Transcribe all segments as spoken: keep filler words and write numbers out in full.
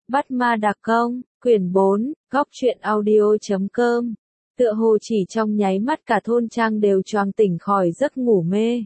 Bắt ma đặc công, quyển bốn, góc truyện audio chấm com. Tựa hồ chỉ trong nháy mắt cả thôn trang đều choàng tỉnh khỏi giấc ngủ mê.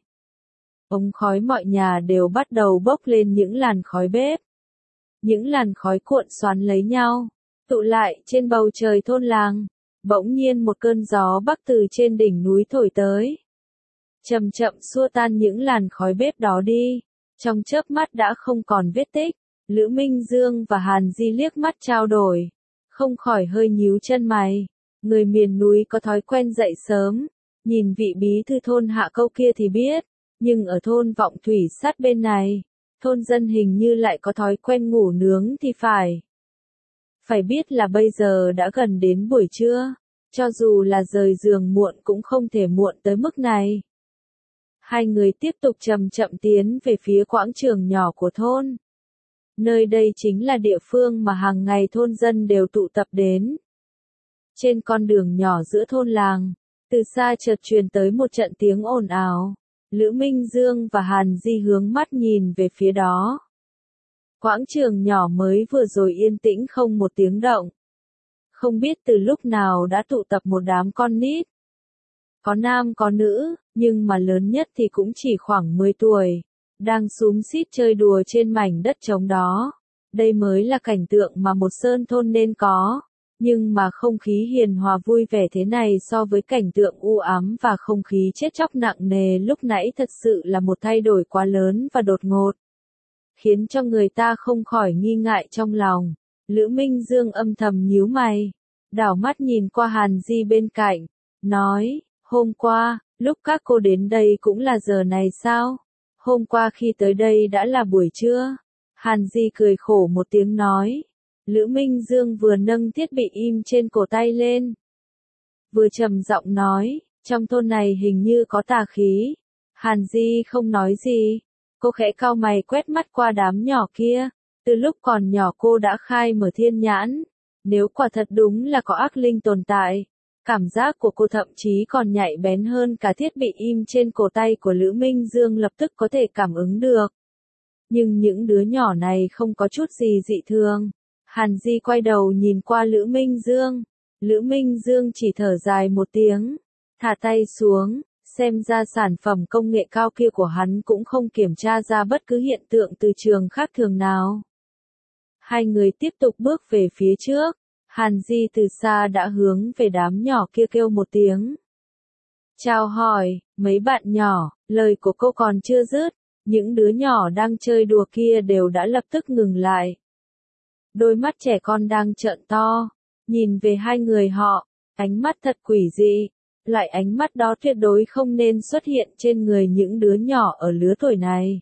Ống khói mọi nhà đều bắt đầu bốc lên những làn khói bếp. Những làn khói cuộn xoắn lấy nhau, tụ lại trên bầu trời thôn làng. Bỗng nhiên một cơn gió bắc từ trên đỉnh núi thổi tới. Chậm chậm xua tan những làn khói bếp đó đi. Trong chớp mắt đã không còn vết tích. Lữ Minh Dương và Hàn Di liếc mắt trao đổi, không khỏi hơi nhíu chân mày. Người miền núi có thói quen dậy sớm, nhìn vị bí thư thôn Hạ Câu kia thì biết, nhưng ở thôn Vọng Thủy sát bên này, thôn dân hình như lại có thói quen ngủ nướng thì phải. Phải biết là bây giờ đã gần đến buổi trưa, cho dù là rời giường muộn cũng không thể muộn tới mức này. Hai người tiếp tục chậm chậm tiến về phía quảng trường nhỏ của thôn. Nơi đây chính là địa phương mà hàng ngày thôn dân đều tụ tập đến. Trên con đường nhỏ giữa thôn làng, từ xa chợt truyền tới một trận tiếng ồn ào. Lữ Minh Dương và Hàn Di hướng mắt nhìn về phía đó. Quảng trường nhỏ mới vừa rồi yên tĩnh không một tiếng động. Không biết từ lúc nào đã tụ tập một đám con nít. Có nam có nữ, nhưng mà lớn nhất thì cũng chỉ khoảng mười tuổi. Đang xúm xít chơi đùa trên mảnh đất trống đó. Đây mới là cảnh tượng mà một sơn thôn nên có. Nhưng mà không khí hiền hòa vui vẻ thế này so với cảnh tượng u ám và không khí chết chóc nặng nề lúc nãy thật sự là một thay đổi quá lớn và đột ngột. Khiến cho người ta không khỏi nghi ngại trong lòng. Lữ Minh Dương âm thầm nhíu mày. Đảo mắt nhìn qua Hàn Di bên cạnh. Nói, hôm qua, lúc các cô đến đây cũng là giờ này sao? Hôm qua khi tới đây đã là buổi trưa. Hàn Di cười khổ một tiếng nói. Lữ Minh Dương vừa nâng thiết bị im trên cổ tay lên. Vừa trầm giọng nói, trong thôn này hình như có tà khí. Hàn Di không nói gì. Cô khẽ cau mày quét mắt qua đám nhỏ kia. Từ lúc còn nhỏ cô đã khai mở thiên nhãn. Nếu quả thật đúng là có ác linh tồn tại. Cảm giác của cô thậm chí còn nhạy bén hơn cả thiết bị im trên cổ tay của Lữ Minh Dương lập tức có thể cảm ứng được. Nhưng những đứa nhỏ này không có chút gì dị thường. Hàn Di quay đầu nhìn qua Lữ Minh Dương. Lữ Minh Dương chỉ thở dài một tiếng. Thả tay xuống, xem ra sản phẩm công nghệ cao kia của hắn cũng không kiểm tra ra bất cứ hiện tượng từ trường khác thường nào. Hai người tiếp tục bước về phía trước. Hàn Di từ xa đã hướng về đám nhỏ kia kêu một tiếng. Chào hỏi, mấy bạn nhỏ, lời của cô còn chưa dứt, những đứa nhỏ đang chơi đùa kia đều đã lập tức ngừng lại. Đôi mắt trẻ con đang trợn to, nhìn về hai người họ, ánh mắt thật quỷ dị, loại ánh mắt đó tuyệt đối không nên xuất hiện trên người những đứa nhỏ ở lứa tuổi này.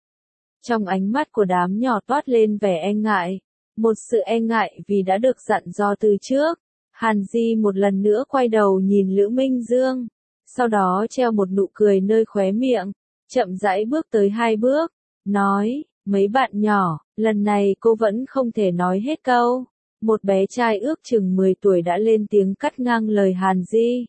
Trong ánh mắt của đám nhỏ toát lên vẻ e ngại. Một sự e ngại vì đã được dặn dò từ trước. Hàn Di một lần nữa quay đầu nhìn Lữ Minh Dương. Sau đó treo một nụ cười nơi khóe miệng. Chậm rãi bước tới hai bước. Nói, mấy bạn nhỏ, lần này cô vẫn không thể nói hết câu. Một bé trai ước chừng mười tuổi đã lên tiếng cắt ngang lời Hàn Di.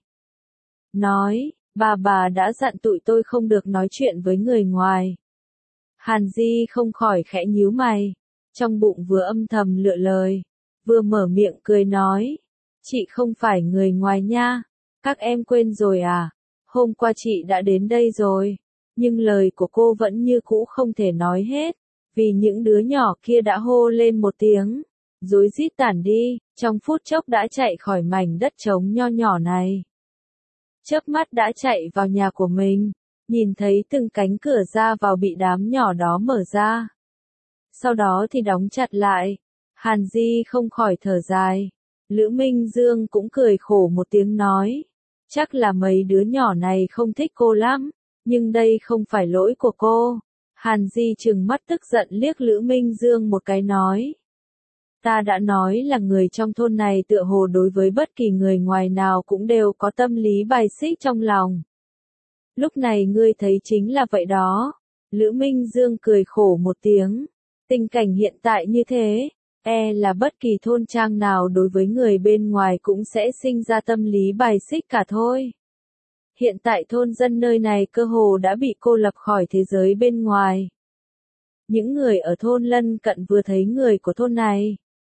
Nói, bà bà đã dặn tụi tôi không được nói chuyện với người ngoài. Hàn Di không khỏi khẽ nhíu mày. Trong bụng vừa âm thầm lựa lời, vừa mở miệng cười nói, chị không phải người ngoài nha, các em quên rồi à, hôm qua chị đã đến đây rồi, nhưng lời của cô vẫn như cũ không thể nói hết, vì những đứa nhỏ kia đã hô lên một tiếng, rối rít tản đi, trong phút chốc đã chạy khỏi mảnh đất trống nho nhỏ này. Chớp mắt đã chạy vào nhà của mình, nhìn thấy từng cánh cửa ra vào bị đám nhỏ đó mở ra. Sau đó thì đóng chặt lại. Hàn Di không khỏi thở dài. Lữ Minh Dương cũng cười khổ một tiếng nói. Chắc là mấy đứa nhỏ này không thích cô lắm. Nhưng đây không phải lỗi của cô. Hàn Di trừng mắt tức giận liếc Lữ Minh Dương một cái nói. Ta đã nói là người trong thôn này tựa hồ đối với bất kỳ người ngoài nào cũng đều có tâm lý bài xích trong lòng. Lúc này ngươi thấy chính là vậy đó. Lữ Minh Dương cười khổ một tiếng. Tình cảnh hiện tại như thế, e là bất kỳ thôn trang nào đối với người bên ngoài cũng sẽ sinh ra tâm lý bài xích cả thôi. Hiện tại thôn dân nơi này cơ hồ đã bị cô lập khỏi thế giới bên ngoài. Những người ở thôn lân cận vừa thấy người của thôn này,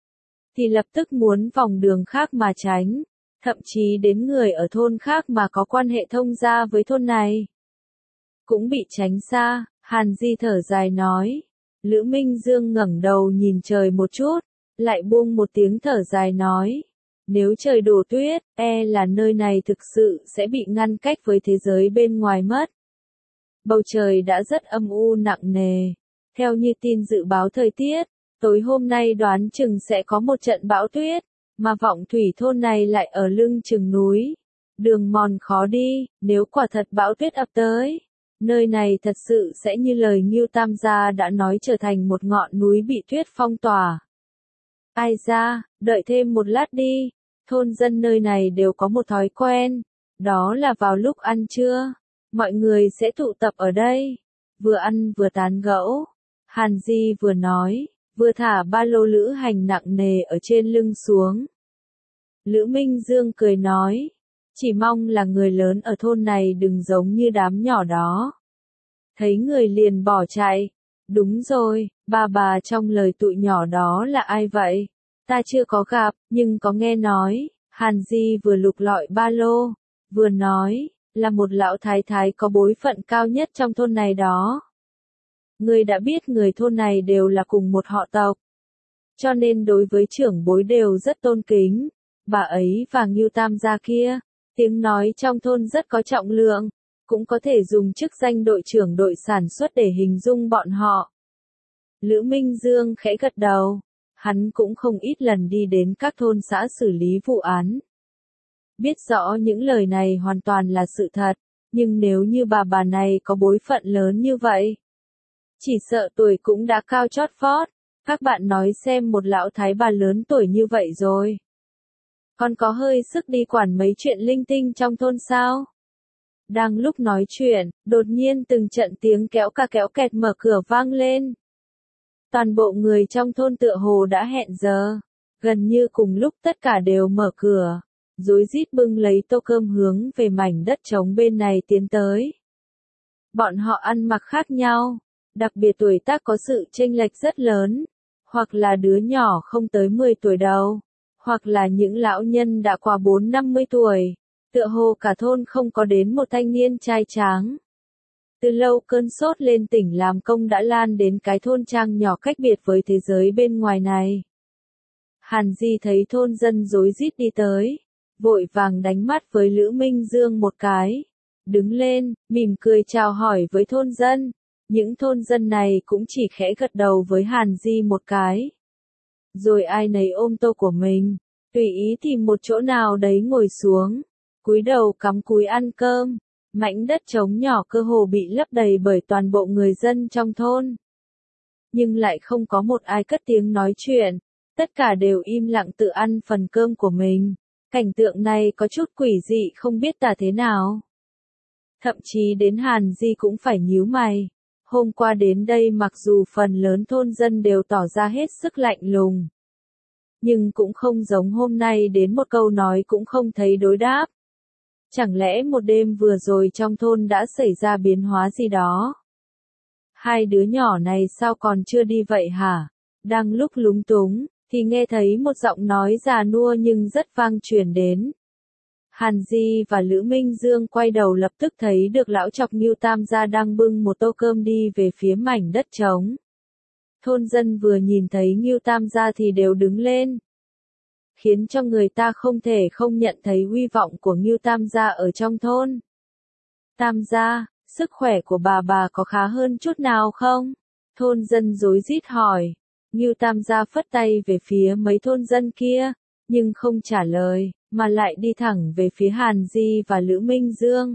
thì lập tức muốn vòng đường khác mà tránh, thậm chí đến người ở thôn khác mà có quan hệ thông gia với thôn này cũng bị tránh xa. Hàn Di thở dài nói. Lữ Minh Dương ngẩng đầu nhìn trời một chút, lại buông một tiếng thở dài nói. Nếu trời đổ tuyết, e là nơi này thực sự sẽ bị ngăn cách với thế giới bên ngoài mất. Bầu trời đã rất âm u nặng nề. Theo như tin dự báo thời tiết, tối hôm nay đoán chừng sẽ có một trận bão tuyết, mà Vọng Thủy thôn này lại ở lưng chừng núi. Đường mòn khó đi, nếu quả thật bão tuyết ập tới, nơi này thật sự sẽ như lời Ngưu Tam gia đã nói trở thành một ngọn núi bị tuyết phong tỏa. Ai ra, đợi thêm một lát đi, thôn dân nơi này đều có một thói quen, đó là vào lúc ăn trưa, mọi người sẽ tụ tập ở đây, vừa ăn vừa tán gẫu. Hàn Di vừa nói, vừa thả ba lô lữ hành nặng nề ở trên lưng xuống. Lữ Minh Dương cười nói, chỉ mong là người lớn ở thôn này đừng giống như đám nhỏ đó. Thấy người liền bỏ chạy. Đúng rồi, bà bà trong lời tụi nhỏ đó là ai vậy? Ta chưa có gặp, nhưng có nghe nói. Hàn Di vừa lục lọi ba lô, vừa nói, là một lão thái thái có bối phận cao nhất trong thôn này đó. Người đã biết người thôn này đều là cùng một họ tộc, cho nên đối với trưởng bối đều rất tôn kính. Bà ấy và Ngưu Tam gia kia, tiếng nói trong thôn rất có trọng lượng, cũng có thể dùng chức danh đội trưởng đội sản xuất để hình dung bọn họ. Lữ Minh Dương khẽ gật đầu, hắn cũng không ít lần đi đến các thôn xã xử lý vụ án. Biết rõ những lời này hoàn toàn là sự thật, nhưng nếu như bà bà này có bối phận lớn như vậy, chỉ sợ tuổi cũng đã cao chót vót. Các bạn nói xem, một lão thái bà lớn tuổi như vậy rồi, còn có hơi sức đi quản mấy chuyện linh tinh trong thôn sao? Đang lúc nói chuyện, đột nhiên từng trận tiếng kéo ca kéo kẹt mở cửa vang lên. Toàn bộ người trong thôn tựa hồ đã hẹn giờ, gần như cùng lúc tất cả đều mở cửa, rối rít bưng lấy tô cơm hướng về mảnh đất trống bên này tiến tới. Bọn họ ăn mặc khác nhau, đặc biệt tuổi tác có sự chênh lệch rất lớn, hoặc là đứa nhỏ không tới mười tuổi đầu, hoặc là những lão nhân đã qua bốn năm mươi tuổi, tựa hồ cả thôn không có đến một thanh niên trai tráng. Từ lâu cơn sốt lên tỉnh làm công đã lan đến cái thôn trang nhỏ cách biệt với thế giới bên ngoài này. Hàn Di thấy thôn dân rối rít đi tới, vội vàng đánh mắt với Lữ Minh Dương một cái, đứng lên, mỉm cười chào hỏi với thôn dân. Những thôn dân này cũng chỉ khẽ gật đầu với Hàn Di một cái. Rồi ai nấy ôm tô của mình, tùy ý tìm một chỗ nào đấy ngồi xuống, cúi đầu cắm cúi ăn cơm. Mảnh đất trống nhỏ cơ hồ bị lấp đầy bởi toàn bộ người dân trong thôn. Nhưng lại không có một ai cất tiếng nói chuyện, tất cả đều im lặng tự ăn phần cơm của mình. Cảnh tượng này có chút quỷ dị không biết tả thế nào. Thậm chí đến Hàn Di cũng phải nhíu mày. Hôm qua đến đây mặc dù phần lớn thôn dân đều tỏ ra hết sức lạnh lùng, nhưng cũng không giống hôm nay đến một câu nói cũng không thấy đối đáp. Chẳng lẽ một đêm vừa rồi trong thôn đã xảy ra biến hóa gì đó? Hai đứa nhỏ này sao còn chưa đi vậy hả? Đang lúc lúng túng, thì nghe thấy một giọng nói già nua nhưng rất vang truyền đến. Hàn Di và Lữ Minh Dương quay đầu lập tức thấy được lão chọc Ngưu Tam gia đang bưng một tô cơm đi về phía mảnh đất trống. Thôn dân vừa nhìn thấy Ngưu Tam gia thì đều đứng lên, khiến cho người ta không thể không nhận thấy uy vọng của Ngưu Tam gia ở trong thôn. Tam gia, sức khỏe của bà bà có khá hơn chút nào không? Thôn dân rối rít hỏi. Ngưu Tam gia phất tay về phía mấy thôn dân kia, nhưng không trả lời, mà lại đi thẳng về phía Hàn Di và Lữ Minh Dương.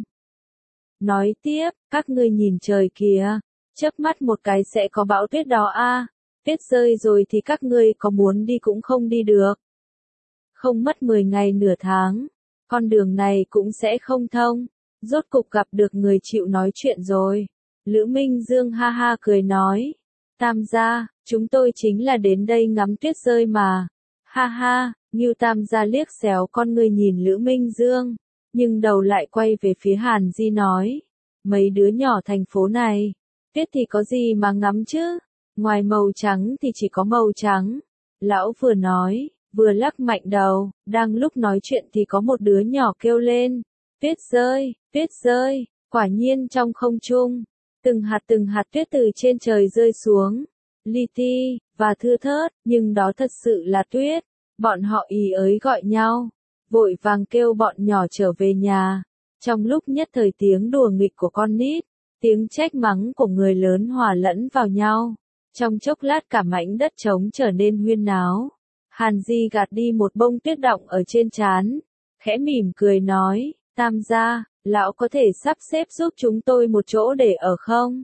Nói tiếp, các ngươi nhìn trời kìa, chớp mắt một cái sẽ có bão tuyết đó a, tuyết rơi rồi thì các ngươi có muốn đi cũng không đi được. Không mất mười ngày nửa tháng, con đường này cũng sẽ không thông, rốt cục gặp được người chịu nói chuyện rồi. Lữ Minh Dương ha ha cười nói, Tam gia, chúng tôi chính là đến đây ngắm tuyết rơi mà. Ha ha, Ngưu Tam gia liếc xéo con người nhìn Lữ Minh Dương, nhưng đầu lại quay về phía Hàn Di nói, mấy đứa nhỏ thành phố này, tuyết thì có gì mà ngắm chứ, ngoài màu trắng thì chỉ có màu trắng. Lão vừa nói, vừa lắc mạnh đầu, đang lúc nói chuyện thì có một đứa nhỏ kêu lên, tuyết rơi, tuyết rơi, quả nhiên trong không trung, từng hạt từng hạt tuyết từ trên trời rơi xuống, li ti, và thưa thớt, nhưng đó thật sự là tuyết, bọn họ ý ới gọi nhau, vội vàng kêu bọn nhỏ trở về nhà, trong lúc nhất thời tiếng đùa nghịch của con nít, tiếng trách mắng của người lớn hòa lẫn vào nhau, trong chốc lát cả mảnh đất trống trở nên huyên náo. Hàn Di gạt đi một bông tuyết đọng ở trên trán, khẽ mỉm cười nói, Tam gia, lão có thể sắp xếp giúp chúng tôi một chỗ để ở không?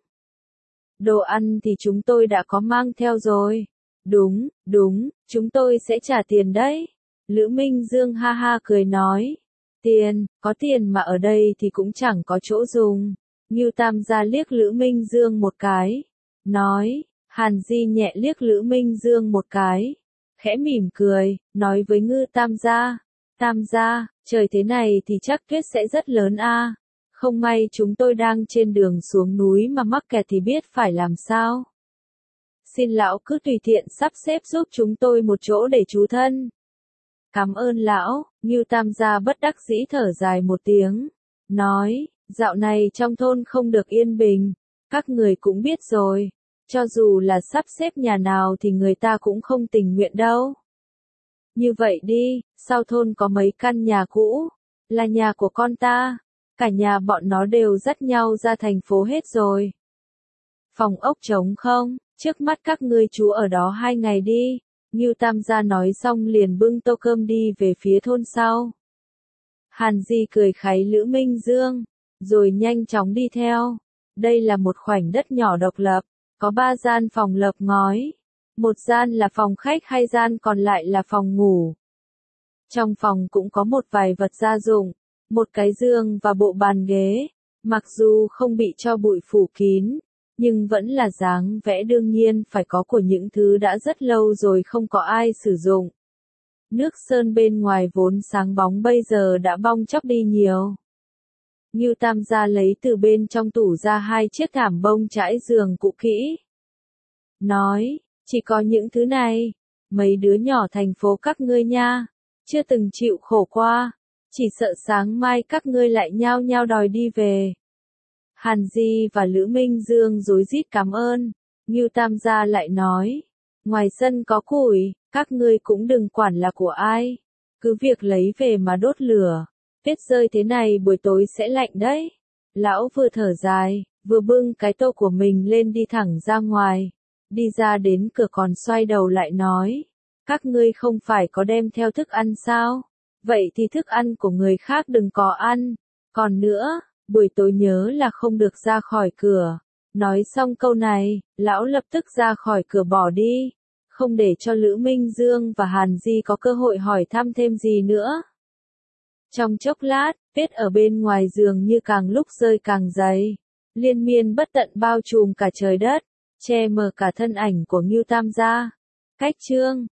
Đồ ăn thì chúng tôi đã có mang theo rồi. Đúng, đúng, chúng tôi sẽ trả tiền đấy. Lữ Minh Dương ha ha cười nói, tiền, có tiền mà ở đây thì cũng chẳng có chỗ dùng. Ngưu Tam gia liếc Lữ Minh Dương một cái, nói, Hàn Di nhẹ liếc Lữ Minh Dương một cái, khẽ mỉm cười, nói với Ngưu Tam gia, Tam gia, trời thế này thì chắc tuyết sẽ rất lớn a. Không may chúng tôi đang trên đường xuống núi mà mắc kẹt thì biết phải làm sao. Xin lão cứ tùy tiện sắp xếp giúp chúng tôi một chỗ để trú thân. Cảm ơn lão, Ngưu Tam gia bất đắc dĩ thở dài một tiếng, nói, dạo này trong thôn không được yên bình, các người cũng biết rồi, cho dù là sắp xếp nhà nào thì người ta cũng không tình nguyện đâu. Như vậy đi, sau thôn có mấy căn nhà cũ, là nhà của con ta, cả nhà bọn nó đều dắt nhau ra thành phố hết rồi. Phòng ốc trống không, trước mắt các ngươi trú ở đó hai ngày đi. Ngưu Tam gia nói xong liền bưng tô cơm đi về phía thôn sau. Hàn Di cười kháy Lữ Minh Dương, rồi nhanh chóng đi theo. Đây là một khoảnh đất nhỏ độc lập, có ba gian phòng lợp ngói. Một gian là phòng khách, hai gian còn lại là phòng ngủ. Trong phòng cũng có một vài vật gia dụng, một cái giường và bộ bàn ghế, mặc dù không bị tro bụi phủ kín, nhưng vẫn là dáng vẽ đương nhiên phải có của những thứ đã rất lâu rồi không có ai sử dụng. Nước sơn bên ngoài vốn sáng bóng bây giờ đã bong chóc đi nhiều. Ngưu Tam gia lấy từ bên trong tủ ra hai chiếc thảm bông trải giường cũ kỹ. Nói, chỉ có những thứ này, mấy đứa nhỏ thành phố các ngươi nha, chưa từng chịu khổ qua, chỉ sợ sáng mai các ngươi lại nhao nhao đòi đi về. Hàn Di và Lữ Minh Dương rối rít cảm ơn, Ngưu Tam gia lại nói, ngoài sân có củi, các ngươi cũng đừng quản là của ai, cứ việc lấy về mà đốt lửa, tuyết rơi thế này buổi tối sẽ lạnh đấy. Lão vừa thở dài, vừa bưng cái tô của mình lên đi thẳng ra ngoài, đi ra đến cửa còn xoay đầu lại nói, các ngươi không phải có đem theo thức ăn sao, vậy thì thức ăn của người khác đừng có ăn, còn nữa, buổi tối nhớ là không được ra khỏi cửa. Nói xong câu này, lão lập tức ra khỏi cửa bỏ đi, không để cho Lữ Minh Dương và Hàn Di có cơ hội hỏi thăm thêm gì nữa. Trong chốc lát, tuyết ở bên ngoài giường như càng lúc rơi càng dày, liên miên bất tận bao trùm cả trời đất, che mờ cả thân ảnh của Ngưu Tam gia. Cách chương